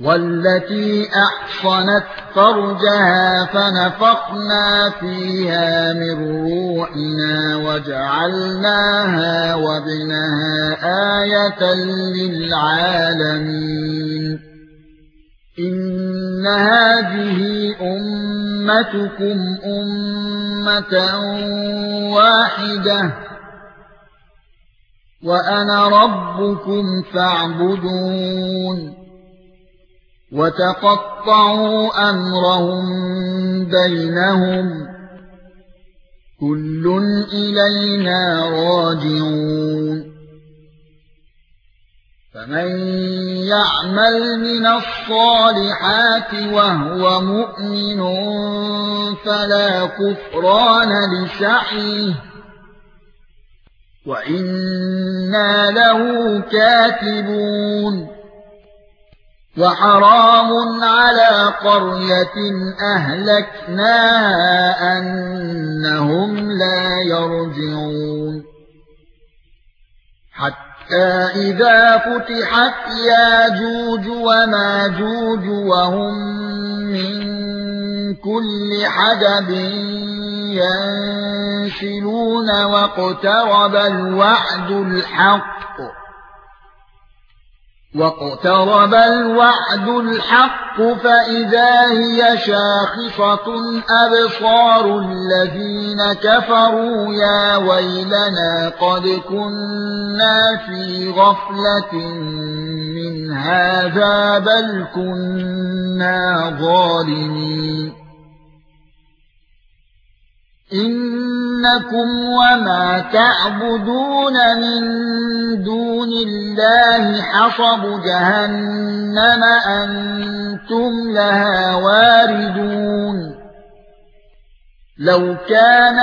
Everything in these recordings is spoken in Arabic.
والتي احصنت فرجها فنفخنا فيها من روحنا وجعلناها وابنها آية للعالمين إن هذه أمتكم أمة واحدة وأنا ربكم فاعبدون وتقطعوا أمرهم بينهم كل إلينا راجعون فمن يعمل من الصالحات وهو مؤمن فلا كفران لسعيه وإنا له كاتبون وحرام على قرية أهلكناها أنهم لا يرجعون حتى إذا فتحت ياجوج وماجوج وهم من كل حدب ينسلون واقترب الوعد الحق فإذا هي شاخصة أبصار الذين كفروا يا ويلنا قد كنا في غفلة من هذا بل كنا ظالمين إنكم وما تعبدون من دون الله حصب جهنم أنتم لها واردون لو كان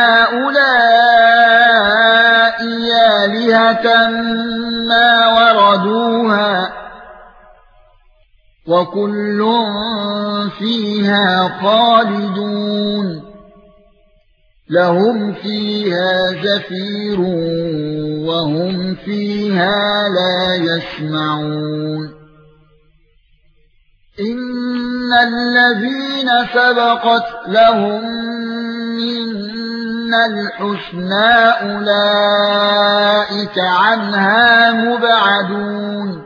هؤلاء آلهة ما وردوها وكل فيها خالدون لهم فيها زفير وهم فيها لا يسمعون إن الذين سبقت لهم منا الحسنى أولئك عنها مبعدون